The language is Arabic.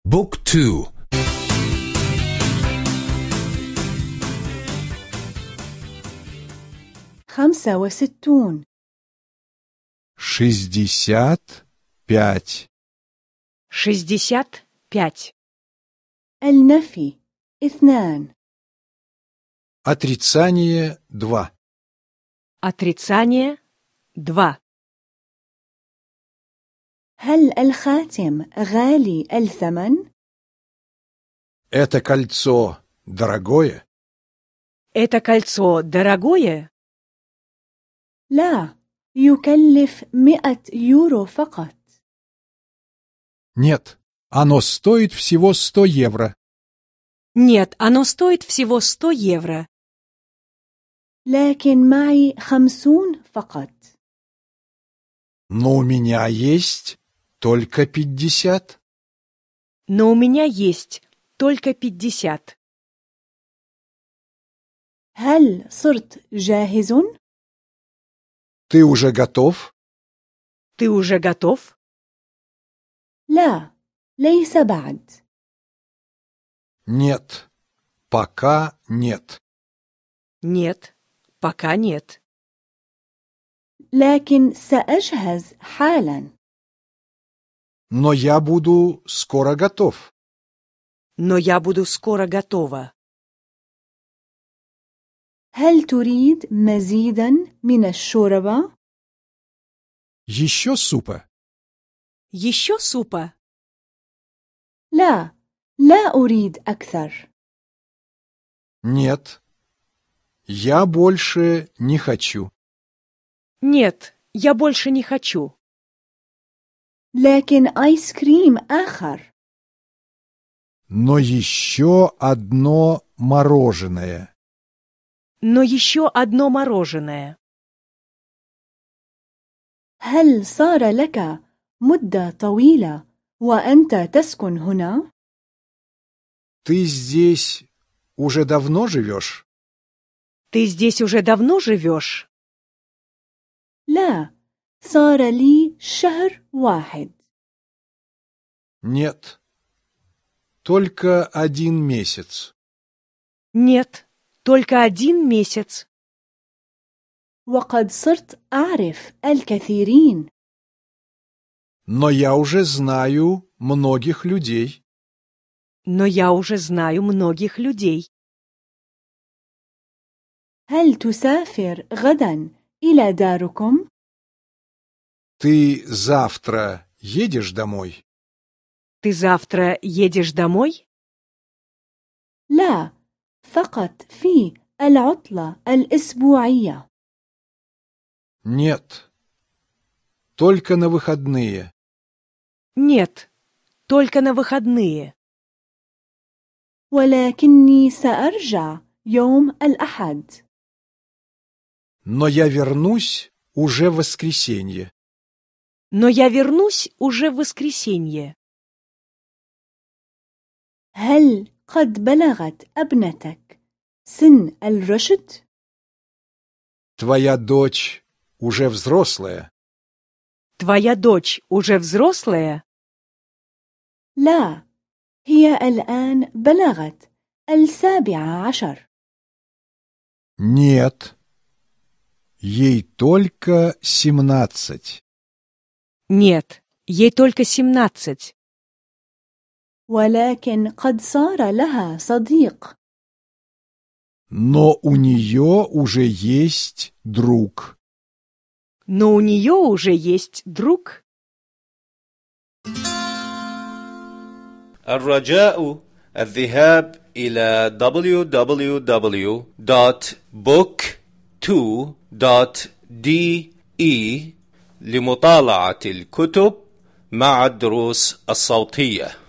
بوك 2. 65. 65. 65. النفي 2. Отрицание 2. Отрицание 2. هل الخاتم غالي الثمن؟ Это кольцо дорогое? Это кольцо дорогое? لا، يكلف 100 يورو فقط. Нет, оно стоит всего 100 евро. Нет, оно стоит всего 100 евро. لكن معي 50 فقط. Но у меня есть только 50. Но у меня есть только 50. هل صرت جاهز؟ Ты уже готов? Ты уже готов? لا، ليس بعد. Нет, пока нет. Нет, пока нет. لكن سأجهز حالا. Но я буду скоро готов. Но я буду скоро готова. هل تريد مزيدا من الشوربة؟ Еще супа? Еще супа? لا، لا أريد أكثر. Нет, я больше не хочу. Нет, я больше не хочу. لكن آيس كريم آخر. Но еще одно мороженое. Но еще одно мороженое. هل صار لك مدة طويلة وأنت تسكن هنا؟ Ты здесь уже давно живешь? Ты здесь уже давно живешь? لا، صار لي شهر واحد. Нет, только 1 месяц. Нет, только 1 месяц. وقد صرت أعرف الكثيرين. Но я уже знаю многих людей. Но я уже знаю многих людей. هل تسافر غدا إلى داركم؟ Ты завтра едешь домой? Ты завтра едешь домой? لا، فقط في العطلة الأسبوعية. Нет, только на выходные. Нет, только на выходные. ولكني سأرجع يوم الأحد. Но я вернусь уже в воскресенье. Но я вернусь уже в воскресенье. هل قد بلغت ابنتك سن الرشد؟ Твоя дочь уже взрослая. Твоя дочь уже взрослая? لا، هي الآن بلغت 17. Нет, ей только 17. Нет, ей только 17. ولكن قد صار لها صديق. Но у нее уже есть друг. Но у нее уже есть друг. الرجاء الذهاب إلى www.book2.de لمطالعة الكتب مع الدروس الصوتية.